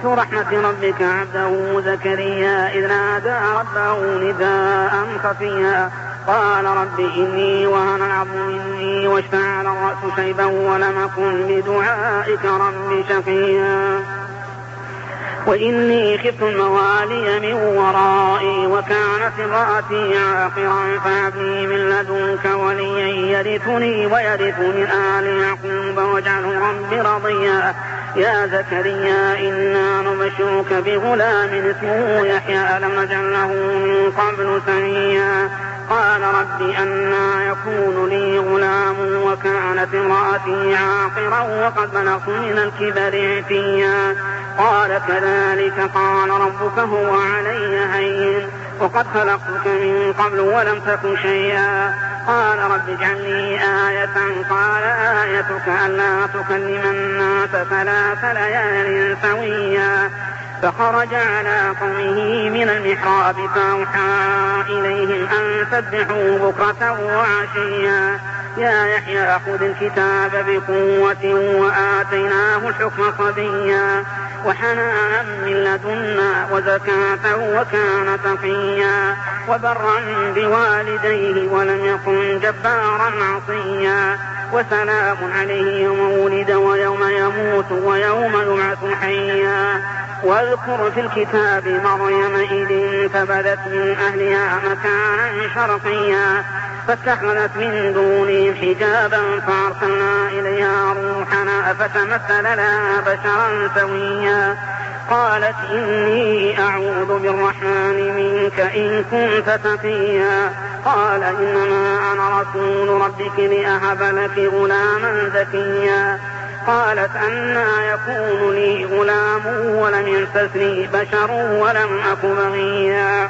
واذكر رحمة ربك عبده زكريا إذ نادى ربه نداء خفيا قال رب إني وهن العظم مني واشتعل الرأس شيبا ولم أكن بدعائك رب شقيا وإني خفت الموالي من ورائي وكانت امرأتي عاقرا فهب لي من لدنك وليا يرثني ويرث من آل يعقوب واجعله رب رضيا يا زكريا إنا نبشرك بغلام اسمه يحيى لم نجعل له من قبل سميا قال رب أنى يكون لي غلام وكانت امرأتي عاقرا وقد بلغت من الكبر عتيا قال كذلك قال ربك هو علي هين وقد خلقتك من قبل ولم تك شيئا قال رب اجعل لي آية قال آيتك ألا تكلم الناس 3 ليال سويا فخرج على قومه من المحراب فأوحى إليهم أن سبحوا بكرة وعشيا يا يحيى خذ الكتاب بقوة وآتيناه الحكم صبيا وحنانا من لدنا وزكاة وكان تقيا وبرا بوالديه ولم يكن جبارا عصيا وسلام عليه يوم ولد ويوم يموت ويوم يبعث حيا واذكر في الكتاب مريم إذ انتبذت من أهلها مكانا شرقيا فاتخذت من دونهم حجابا فأرسلنا إليها روحنا فتمثل لها بشرا سويا قالت إني أعوذ بالرحمن منك إن كنت تقيا قال إنما أنا رسول ربك لأهب لك غلاما زكيا قالت أنى يكون لي غلام ولم يمسسني بشر ولم أك بغيا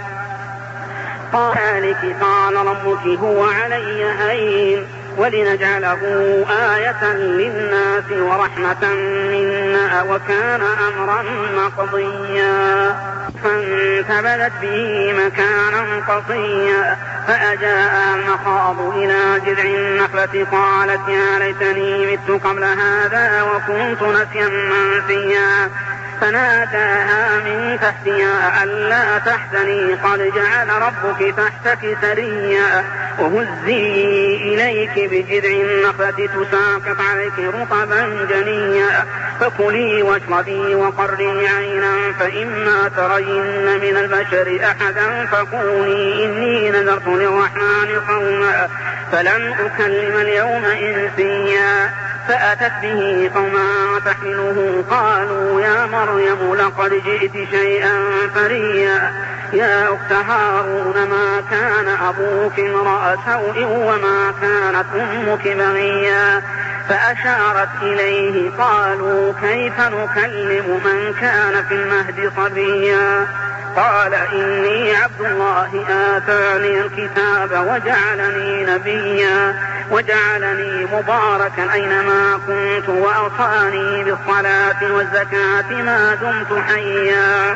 قال ربك هو علي هين ولنجعله آية للناس ورحمة منا وكان أمرا مقضيا فانتبذت به مكانا قصيا فأجاء المخاض إلى جذع النخلة قالت يا ليتني مت قبل هذا وكنت نسيا منسيا فناداها من تحتها ألا تحزني قد جعل ربك تحتك سريا وهزي إليك بجذع النخلة تساقط عليك رطبا جنيا فكلي واشربي وقري عينا فإما ترين من البشر أحدا فقولي إني نذرت للرحمن صوما فلن أكلم اليوم إنسيا فأتت به قوما تحمله قالوا يا مريم لقد جئت شيئا فريا يا أخت هارون ما كان أبوك امرأ سوء وما كانت أمك بغيا فأشارت إليه قالوا كيف نكلم من كان في المهد صبيا قال إني عبد الله آتاني الكتاب وجعلني نبيا وجعلني مباركا أينما كنت وأوصاني بالصلاة والزكاة ما دمت حيا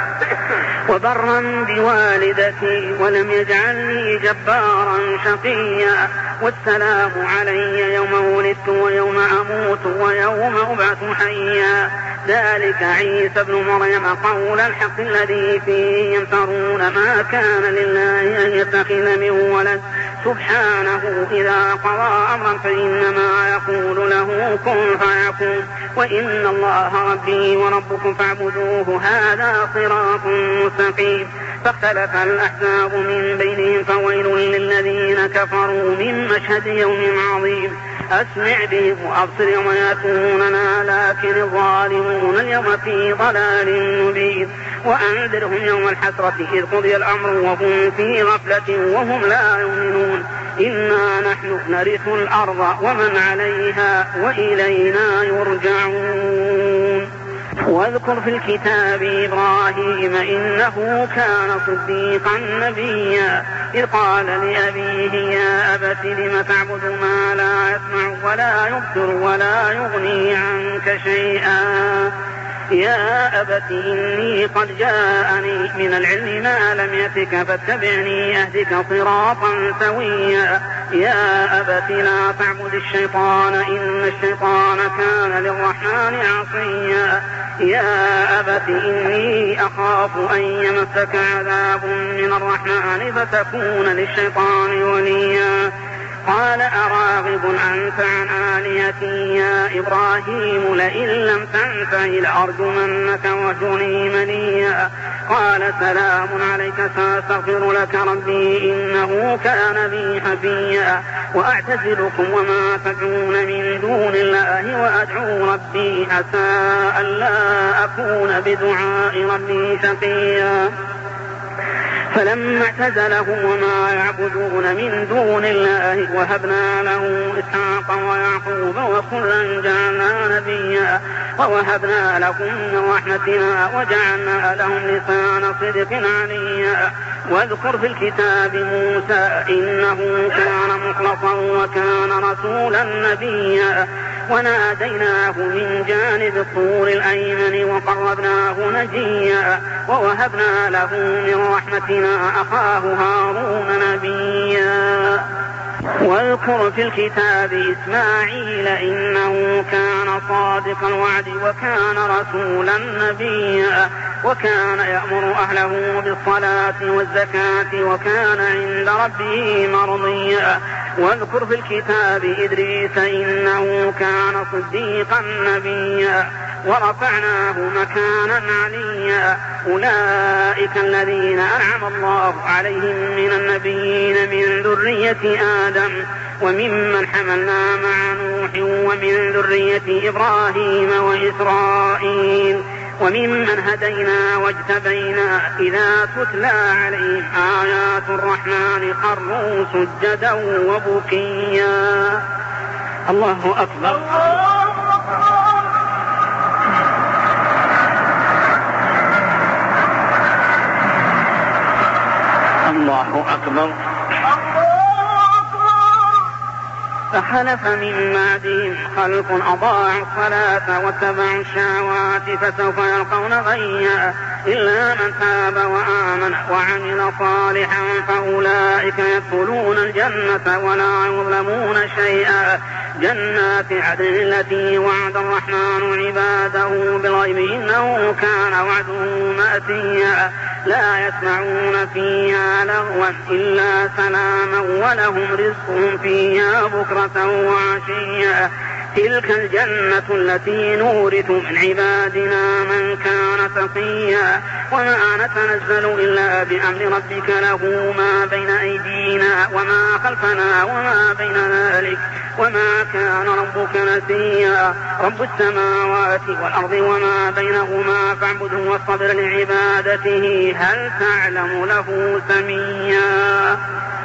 وبرا بوالدتي ولم يجعلني جبارا شقيا والسلام علي يوم ولدت ويوم أموت ويوم أبعث حيا ذلك عيسى ابن مريم قول الحق الذي فيه يمترون ما كان لله أن يتخذ من ولد سبحانه إذا قضى أمرا فإنما يقول له كن فيكون وإن الله ربي وربكم فاعبدوه هذا صراط مستقيم فاختلف الأحزاب من بينهم فويل للذين كفروا من مشهد يوم عظيم أسمع بهم وأبصر يوم يأتوننا لكن الظالمون اليوم في ضلال مبين وأنذرهم يوم الحسرة إذ قضي الأمر وهم في غفلة وهم لا يؤمنون إنا نحن نرث الأرض ومن عليها وإلينا يرجعون واذكر في الكتاب إبراهيم إنه كان صديقا نبيا إذ قال لأبيه يا أبت لم تعبد ما لا يسمع ولا يبصر ولا يغني عنك شيئا يا أبت إني قد جاءني من العلم ما لم يأتك فاتبعني أهدك صراطا سويا يا أبت لا تعبد الشيطان إن الشيطان كان للرحمن عصيا يا أبت إني أخاف أن يمسك عذاب من الرحمن فتكون للشيطان وليا قال أراغب أنت عن آلهتي يا إبراهيم لئن لم تنته لأرجمنك واهجرني مليا قال سلام عليك سأستغفر لك ربي إنه كان بي حفيا وأعتزلكم وما تدعون من دون الله وأدعو ربي عسى ألا أكون بدعاء ربي شقيا فلما اعتزلهم وما يعبدون من دون الله وهبنا له إسحاق ويعقوب وكلا جعلنا نبيا ووهبنا لهم من رحمتنا وجعلنا لهم لسان صدق عليا واذكر في الكتاب موسى إنه كان مخلصا وكان رسولا نبيا وناديناه من جانب الطور الأيمن وقربناه نجيا ووهبنا له من رحمتنا أخاه هارون نبيا واذكر في الكتاب إسماعيل إنه كان صادق الوعد وكان رسولا نبيا وكان يأمر أهله بالصلاة والزكاة وكان عند ربه مرضيا واذكر في الكتاب إدريس إنه كان صديقا نبيا ورفعناه مكانا عليا أولئك الذين أنعم الله عليهم من النبيين من ذرية آدم وممن حملنا مع نوح ومن ذرية إبراهيم وإسرائيل وممن هدينا واجتبينا إذا تتلى عليهم آيات الرحمن خروا سجدا وبكيا الله أكبر الله أكبر فخلف من بعدهم خلق أضاعوا الصلاة واتبعوا الشهوات فسوف يلقون غيا إلا من تاب وآمن وعمل صالحا فأولئك يدخلون الجنة ولا يظلمون شيئا جنات عدن التي وعد الرحمن عباده بالغيب إنه كان وعده مأتيا لا يسمعون فيها لغوا إلا سلاما ولهم رزقهم فيها بكرة وعشيا تلك الجنة التي نورث من عبادنا من كان تقيا وما نتنزل إلا بأمر ربك له ما بين أيدينا وما خلفنا وما بين ذلك وما كان ربك نسيا رب السماوات والأرض وما بينهما فاعبده واصطبر لعبادته هل تعلم له سميا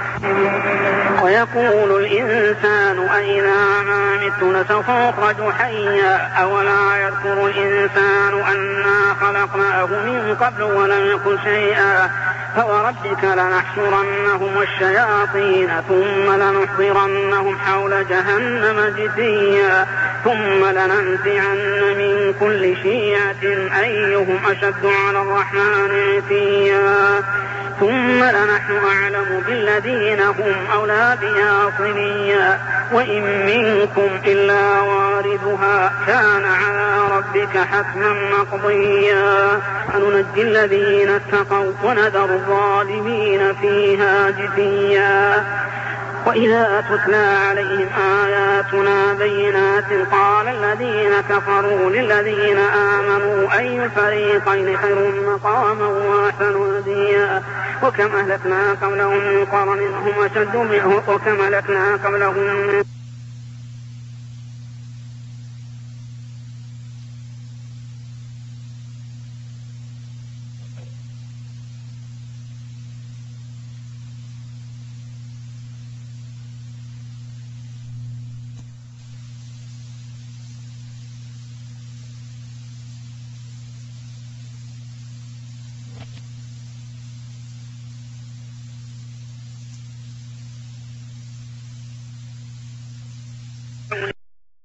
ويقول الإنسان أإذا ما مت لسوف أخرج حيا أولا يذكر الإنسان أنا خلقناه من قبل ولم يكن شيئا فوربك لنحشرنهم والشياطين ثم لنحضرنهم حول جهنم جثيا ثم لننزعن من كل شيعة أيهم أشد على الرحمن عتيا ثم لنحن أعلم بالذين هم أولى بها صليا وإن منكم إلا واردها كان على ربك حتما مقضيا فننجي الذين اتقوا ونذر الظالمين فيها جثيا وإذا تتلى عليهم آياتنا بينات قال الذين كفروا للذين آمنوا أي الفريقين خير مقاما وأحسن هديا وكم أهلكنا قبلهم من قرن هم أشد منهم وكم أهلكنا قبلهم من